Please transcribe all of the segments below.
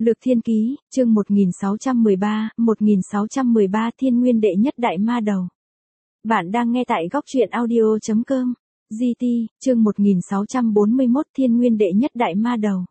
Lược Thiên Ký, chương 1613 Thiên Nguyên đệ nhất đại ma đầu. Bạn đang nghe tại góc truyện audio.com. GT, chương 1641 Thiên Nguyên đệ nhất đại ma đầu.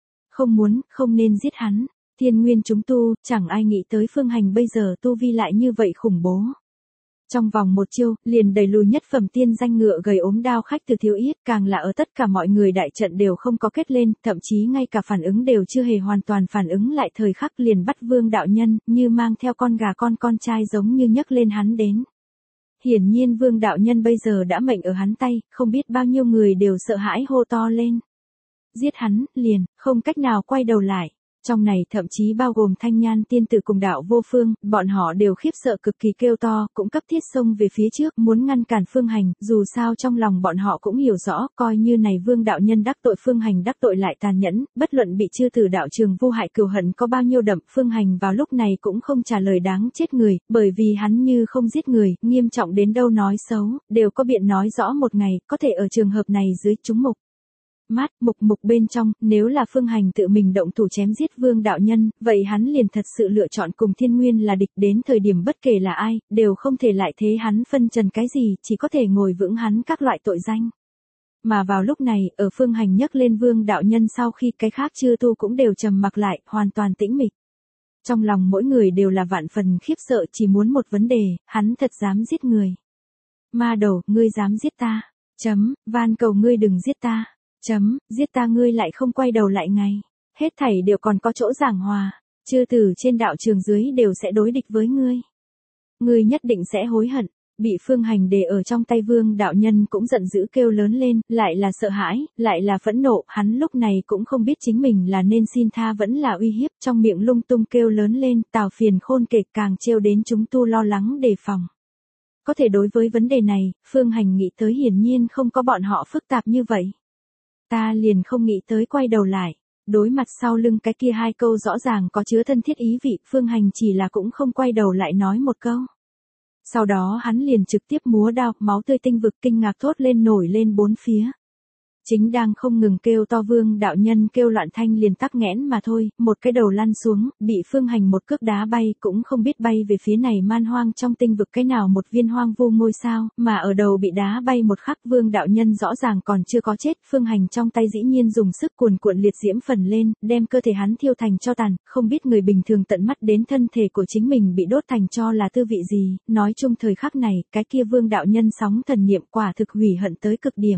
Không nên giết hắn. Thiên Nguyên chúng tu, chẳng ai nghĩ tới Phương Hành bây giờ tu vi lại như vậy khủng bố. Trong vòng một chiêu, liền đẩy lùi nhất phẩm tiên danh ngựa gầy ốm đao khách Từ Thiếu Yết, càng là ở tất cả mọi người đại trận đều không có kết lên, thậm chí ngay cả phản ứng đều chưa hề hoàn toàn phản ứng lại, thời khắc liền bắt Vương đạo nhân, như mang theo con gà con trai giống như nhấc lên hắn đến. Hiển nhiên Vương đạo nhân bây giờ đã mệnh ở hắn tay, không biết bao nhiêu người đều sợ hãi hô to lên. Giết hắn, liền, không cách nào quay đầu lại. Trong này thậm chí bao gồm Thanh Nhan tiên tử cùng Đạo Vô Phương, bọn họ đều khiếp sợ cực kỳ kêu to, cũng cấp thiết xông về phía trước muốn ngăn cản Phương Hành, dù sao trong lòng bọn họ cũng hiểu rõ, coi như này Vương đạo nhân đắc tội Phương Hành đắc tội lại tàn nhẫn, bất luận bị chư tử đạo trường vô hại cừu hận có bao nhiêu đậm, Phương Hành vào lúc này cũng không trả lời đáng chết người, bởi vì hắn như không giết người, nghiêm trọng đến đâu nói xấu, đều có biện nói rõ một ngày, có thể ở trường hợp này dưới chúng mục. Mục bên trong, nếu là Phương Hành tự mình động thủ chém giết Vương đạo nhân, vậy hắn liền thật sự lựa chọn cùng Thiên Nguyên là địch, đến thời điểm bất kể là ai, đều không thể lại thế hắn phân trần cái gì, chỉ có thể ngồi vững hắn các loại tội danh. Mà vào lúc này, ở Phương Hành nhấc lên Vương đạo nhân sau khi cái khác chư tu cũng đều trầm mặc lại, hoàn toàn tĩnh mịch. Trong lòng mỗi người đều là vạn phần khiếp sợ, chỉ muốn một vấn đề, hắn thật dám giết người. Ma đầu, ngươi dám giết ta. Van cầu ngươi đừng giết ta. Giết ta ngươi lại không quay đầu lại ngay. Hết thảy đều còn có chỗ giảng hòa. Chư tử trên đạo trường dưới đều sẽ đối địch với ngươi. Ngươi nhất định sẽ hối hận. Bị Phương Hành để ở trong tay Vương đạo nhân cũng giận dữ kêu lớn lên, lại là sợ hãi, lại là phẫn nộ, hắn lúc này cũng không biết chính mình là nên xin tha vẫn là uy hiếp, trong miệng lung tung kêu lớn lên, Tào Phiền khôn kể càng trêu đến chúng tu lo lắng đề phòng. Có thể đối với vấn đề này, Phương Hành nghĩ tới hiển nhiên không có bọn họ phức tạp như vậy. Ta liền không nghĩ tới quay đầu lại. Đối mặt sau lưng cái kia hai câu rõ ràng có chứa thân thiết ý vị, Phương Hành chỉ là cũng không quay đầu lại nói một câu. Sau đó hắn liền trực tiếp múa đao, máu tươi tinh vực kinh ngạc thốt lên nổi lên bốn phía. Chính đang không ngừng kêu to Vương đạo nhân kêu loạn thanh liền tắc nghẽn mà thôi, một cái đầu lăn xuống, bị Phương Hành một cước đá bay, cũng không biết bay về phía này man hoang trong tinh vực cái nào một viên hoang vu ngôi sao, mà ở đầu bị đá bay một khắc Vương đạo nhân rõ ràng còn chưa có chết, Phương Hành trong tay dĩ nhiên dùng sức cuồn cuộn liệt diễm phần lên, đem cơ thể hắn thiêu thành tro tàn, không biết người bình thường tận mắt đến thân thể của chính mình bị đốt thành tro là tư vị gì, nói chung thời khắc này, cái kia Vương đạo nhân sóng thần niệm quả thực hủy hận tới cực điểm.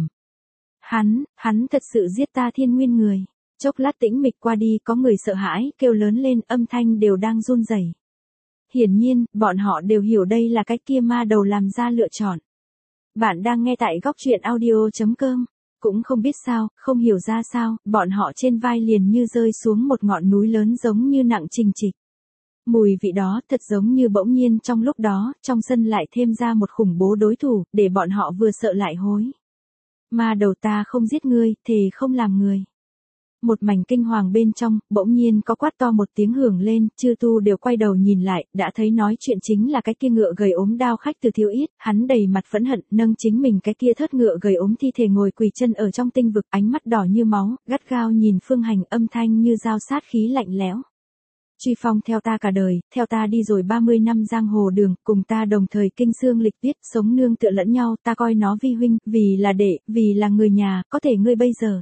Hắn thật sự giết ta Thiên Nguyên người. Chốc lát tĩnh mịch qua đi có người sợ hãi, kêu lớn lên, âm thanh đều đang run rẩy. Hiển nhiên, bọn họ đều hiểu đây là cái kia ma đầu làm ra lựa chọn. Bạn đang nghe tại góc truyện audio.com. Cũng không biết sao, không hiểu ra sao, bọn họ trên vai liền như rơi xuống một ngọn núi lớn giống như nặng trình trịch. Mùi vị đó thật giống như bỗng nhiên trong lúc đó, trong sân lại thêm ra một khủng bố đối thủ, để bọn họ vừa sợ lại hối. Ma đầu ta không giết ngươi, thề không làm người. Một mảnh kinh hoàng bên trong, bỗng nhiên có quát to một tiếng hưởng lên, chư tu đều quay đầu nhìn lại, đã thấy nói chuyện chính là cái kia ngựa gầy ốm đao khách Từ Thiếu Yết, hắn đầy mặt phẫn hận, nâng chính mình cái kia thớt ngựa gầy ốm thi thể ngồi quỳ chân ở trong tinh vực, ánh mắt đỏ như máu, gắt gao nhìn Phương Hành, âm thanh như dao sát khí lạnh lẽo. Truy Phong theo ta cả đời, theo ta đi rồi 30 năm giang hồ đường, cùng ta đồng thời kinh xương lịch viết, sống nương tựa lẫn nhau, ta coi nó vi huynh, vì là đệ, vì là người nhà, có thể ngươi bây giờ,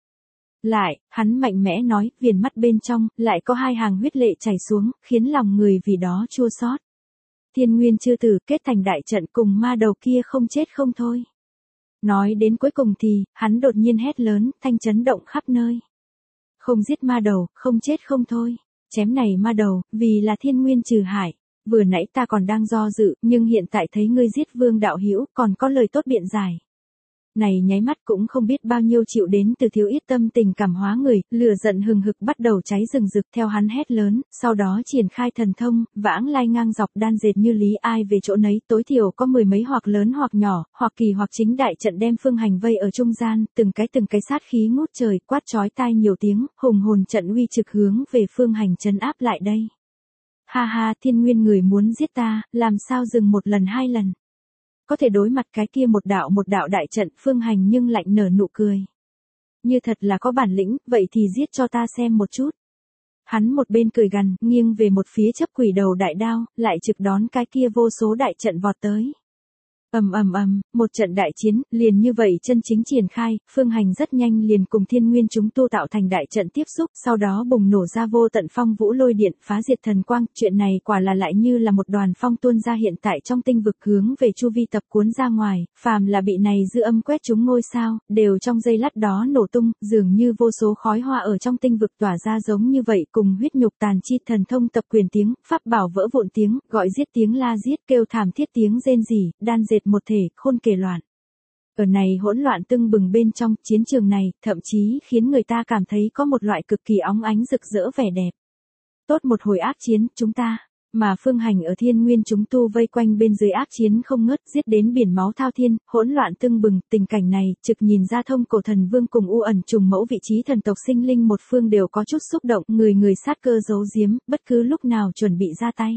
lại, hắn mạnh mẽ nói, viền mắt bên trong, lại có hai hàng huyết lệ chảy xuống, khiến lòng người vì đó chua xót. Thiên Nguyên chư tử kết thành đại trận cùng ma đầu kia không chết không thôi. Nói đến cuối cùng thì, hắn đột nhiên hét lớn, thanh chấn động khắp nơi. Không giết ma đầu, không chết không thôi. Chém này ma đầu, vì là Thiên Nguyên trừ hại. Vừa nãy ta còn đang do dự, nhưng hiện tại thấy ngươi giết Vương đạo hữu, còn có lời tốt biện giải. Này nháy mắt cũng không biết bao nhiêu chịu đến Từ Thiếu Yết tâm tình cảm hóa người, lửa giận hừng hực bắt đầu cháy rừng rực theo hắn hét lớn, sau đó triển khai thần thông, vãng lai ngang dọc đan dệt như lý ai về chỗ nấy, tối thiểu có mười mấy hoặc lớn hoặc nhỏ, hoặc kỳ hoặc chính đại trận đem Phương Hành vây ở trung gian, từng cái sát khí ngút trời, quát chói tai nhiều tiếng, hùng hồn trận uy trực hướng về Phương Hành trấn áp lại đây. Ha ha, Thiên Nguyên người muốn giết ta, làm sao dừng một lần hai lần. Có thể đối mặt cái kia một đạo đại trận, Phương Hành nhưng lạnh nở nụ cười. Như thật là có bản lĩnh, vậy thì giết cho ta xem một chút. Hắn một bên cười gằn, nghiêng về một phía chấp quỷ đầu đại đao, lại trực đón cái kia vô số đại trận vọt tới. Một trận đại chiến, liền như vậy chân chính triển khai, Phương Hành rất nhanh liền cùng Thiên Nguyên chúng tu tạo thành đại trận tiếp xúc, sau đó bùng nổ ra vô tận phong vũ lôi điện, phá diệt thần quang, chuyện này quả là lại như là một đoàn phong tuôn ra hiện tại trong tinh vực hướng về chu vi tập cuốn ra ngoài, phàm là bị này dư âm quét trúng ngôi sao, đều trong giây lát đó nổ tung, dường như vô số khói hoa ở trong tinh vực tỏa ra giống như vậy, cùng huyết nhục tàn chi thần thông tập quyền tiếng, pháp bảo vỡ vụn tiếng, gọi giết tiếng la giết, kêu thảm thiết tiếng rên rỉ, đan dệt một thể, khôn kể loạn. Ở này hỗn loạn tưng bừng bên trong chiến trường này, thậm chí khiến người ta cảm thấy có một loại cực kỳ óng ánh rực rỡ vẻ đẹp. Tốt một hồi ác chiến, chúng ta, mà Phương Hành ở Thiên Nguyên chúng tu vây quanh bên dưới ác chiến không ngớt, giết đến biển máu thao thiên, hỗn loạn tưng bừng, tình cảnh này, trực nhìn ra Thông Cổ Thần Vương cùng U Ẩn trùng mẫu vị trí thần tộc sinh linh một phương đều có chút xúc động, người sát cơ giấu giếm, bất cứ lúc nào chuẩn bị ra tay.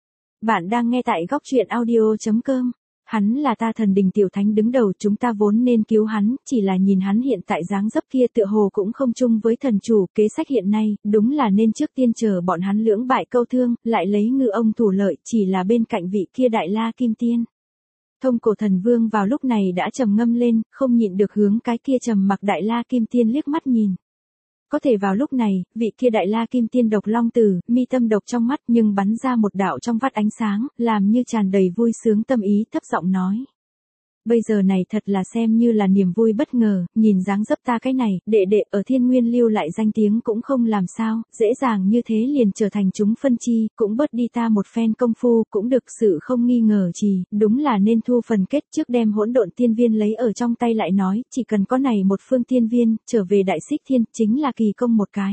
Bạn đang nghe tại góc truyện audio.com. Hắn là ta thần đình tiểu thánh đứng đầu, chúng ta vốn nên cứu hắn, chỉ là nhìn hắn hiện tại dáng dấp kia tựa hồ cũng không chung với thần chủ, kế sách hiện nay, đúng là nên trước tiên chờ bọn hắn lưỡng bại câu thương, lại lấy ngư ông thủ lợi, chỉ là bên cạnh vị kia đại la kim tiên. Thông Cổ Thần Vương vào lúc này đã trầm ngâm lên, không nhịn được hướng cái kia trầm mặc đại la kim tiên liếc mắt nhìn. Có thể vào lúc này, vị kia đại la kim tiên độc long tử, mi tâm độc trong mắt nhưng bắn ra một đạo trong vắt ánh sáng, làm như tràn đầy vui sướng tâm ý, thấp giọng nói. Bây giờ này thật là xem như là niềm vui bất ngờ, nhìn dáng dấp ta cái này, đệ đệ ở Thiên Nguyên lưu lại danh tiếng cũng không làm sao, dễ dàng như thế liền trở thành chúng phân chi, cũng bớt đi ta một phen công phu, cũng được sự không nghi ngờ gì, đúng là nên thu phần kết trước đem hỗn độn tiên viên lấy ở trong tay lại nói, chỉ cần có này một phương tiên viên, trở về đại xích thiên, chính là kỳ công một cái.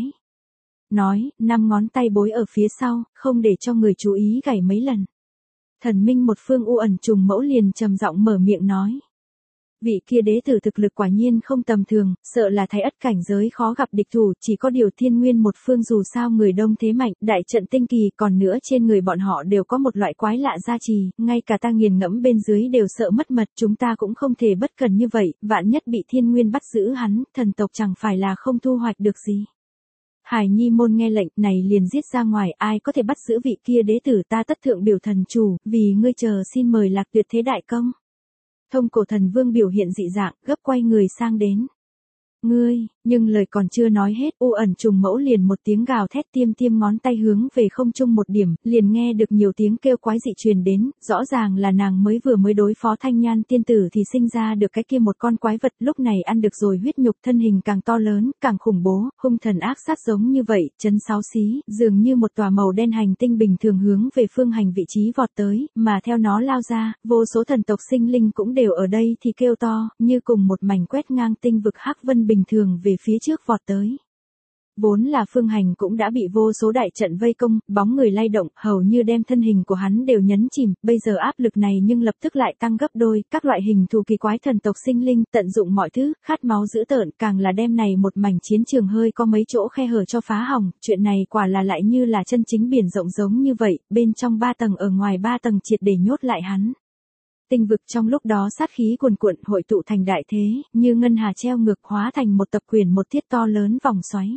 Nói, 5 ngón tay bối ở phía sau, không để cho người chú ý gảy mấy lần. Thần minh một phương U Ẩn trùng mẫu liền trầm giọng mở miệng nói. Vị kia đế tử thực lực quả nhiên không tầm thường, sợ là thái ất cảnh giới khó gặp địch thủ, chỉ có điều Thiên Nguyên một phương dù sao người đông thế mạnh, đại trận tinh kỳ, còn nữa trên người bọn họ đều có một loại quái lạ gia trì, ngay cả ta nghiền ngẫm bên dưới đều sợ mất mật, chúng ta cũng không thể bất cần như vậy, vạn nhất bị Thiên Nguyên bắt giữ hắn, thần tộc chẳng phải là không thu hoạch được gì. Hải Nhi môn nghe lệnh này liền giết ra ngoài, ai có thể bắt giữ vị kia đế tử, ta tất thượng biểu thần chủ, vì ngươi chờ xin mời Lạc Tuyệt thế đại công. Thông Cổ Thần Vương biểu hiện dị dạng, gấp quay người sang đến. Ngươi, nhưng lời còn chưa nói hết, U Ẩn trùng mẫu liền một tiếng gào thét, tiêm ngón tay hướng về không trung một điểm, liền nghe được nhiều tiếng kêu quái dị truyền đến, rõ ràng là nàng mới đối phó Thanh Nhan tiên tử thì sinh ra được cái kia một con quái vật, lúc này ăn được rồi huyết nhục, thân hình càng to lớn, càng khủng bố, hung thần ác sát giống như vậy, chấn xáo xí, dường như một tòa màu đen hành tinh bình thường hướng về Phương Hành vị trí vọt tới, mà theo nó lao ra, vô số thần tộc sinh linh cũng đều ở đây thì kêu to, như cùng một mảnh quét ngang tinh vực hắc vân bình thường về phía trước vọt tới. Vốn là Phương Hành cũng đã bị vô số đại trận vây công, bóng người lay động, hầu như đem thân hình của hắn đều nhấn chìm, bây giờ áp lực này nhưng lập tức lại tăng gấp đôi, các loại hình thù kỳ quái thần tộc sinh linh, tận dụng mọi thứ, khát máu dữ tợn, càng là đem này một mảnh chiến trường hơi có mấy chỗ khe hở cho phá hỏng, chuyện này quả là lại như là chân chính biển rộng giống như vậy, bên trong 3 tầng ở ngoài 3 tầng triệt để nhốt lại hắn. Tinh vực trong lúc đó sát khí cuồn cuộn hội tụ thành đại thế, như ngân hà treo ngược hóa thành một tập quyền một thiết to lớn vòng xoáy.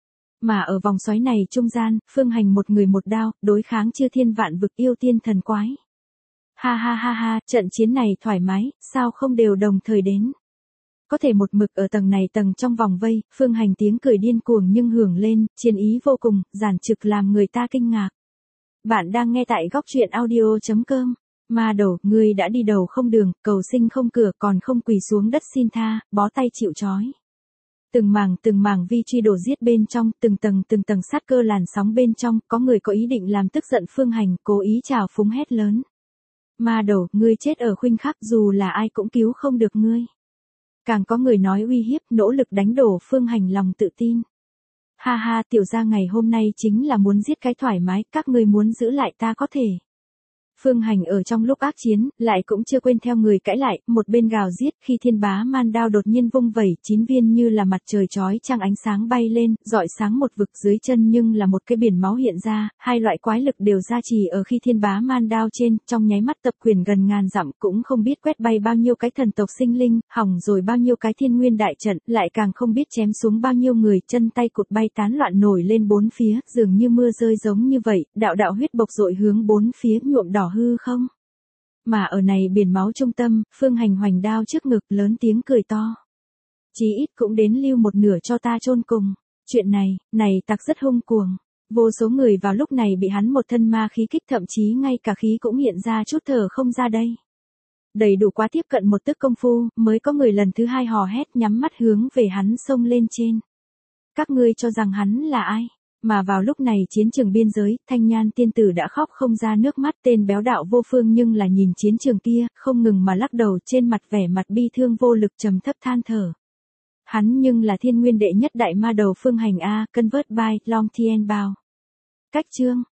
Mà ở vòng xoáy này trung gian, Phương Hành một người một đao, đối kháng chư thiên vạn vực yêu tiên thần quái. Ha, trận chiến này thoải mái, sao không đều đồng thời đến. Có thể một mực ở tầng này tầng trong vòng vây, Phương Hành tiếng cười điên cuồng nhưng hưởng lên, chiến ý vô cùng, giản trực làm người ta kinh ngạc. Bạn đang nghe tại góc truyện audio.com. Ma đầu, ngươi đã đi đầu không đường, cầu sinh không cửa, còn không quỳ xuống đất xin tha, bó tay chịu trói. Từng mảng vi truy đổ giết bên trong, từng tầng sát cơ làn sóng bên trong, có người có ý định làm tức giận Phương Hành, cố ý trào phúng hét lớn. Ma đầu, ngươi chết ở khoảnh khắc, dù là ai cũng cứu không được ngươi. Càng có người nói uy hiếp, nỗ lực đánh đổ Phương Hành lòng tự tin. Ha, tiểu gia ngày hôm nay chính là muốn giết cái thoải mái, các ngươi muốn giữ lại ta có thể. Phương Hành ở trong lúc ác chiến, lại cũng chưa quên theo người cãi lại, một bên gào giết, khi thiên bá man đao đột nhiên vung vẩy, 9 viên như là mặt trời chói chang ánh sáng bay lên, rọi sáng một vực dưới chân nhưng là một cái biển máu hiện ra, hai loại quái lực đều gia trì ở khi thiên bá man đao trên, trong nháy mắt tập quyền gần ngàn dặm, cũng không biết quét bay bao nhiêu cái thần tộc sinh linh, hỏng rồi bao nhiêu cái thiên nguyên đại trận, lại càng không biết chém xuống bao nhiêu người, chân tay cụt bay tán loạn nổi lên bốn phía, dường như mưa rơi giống như vậy, đạo đạo huyết bộc dội hướng bốn phía nhuộm đỏ hư không. Mà ở này biển máu trung tâm, Phương Hành hoành đao trước ngực lớn tiếng cười to. Chí ít cũng đến lưu một nửa cho ta chôn cùng. Chuyện này tặc rất hung cuồng. Vô số người vào lúc này bị hắn một thân ma khí kích, thậm chí ngay cả khí cũng hiện ra chút thở không ra đây. Đầy đủ quá tiếp cận một tức công phu, mới có người lần thứ hai hò hét nhắm mắt hướng về hắn xông lên trên. Các ngươi cho rằng hắn là ai? Mà vào lúc này chiến trường biên giới, Thanh Nhan tiên tử đã khóc không ra nước mắt, tên béo đạo Vô Phương nhưng là nhìn chiến trường kia, không ngừng mà lắc đầu, trên mặt vẻ mặt bi thương vô lực trầm thấp than thở. Hắn nhưng là thiên nguyên đệ nhất đại ma đầu Phương Hành a, convert by Long Tien Bao. Cách chương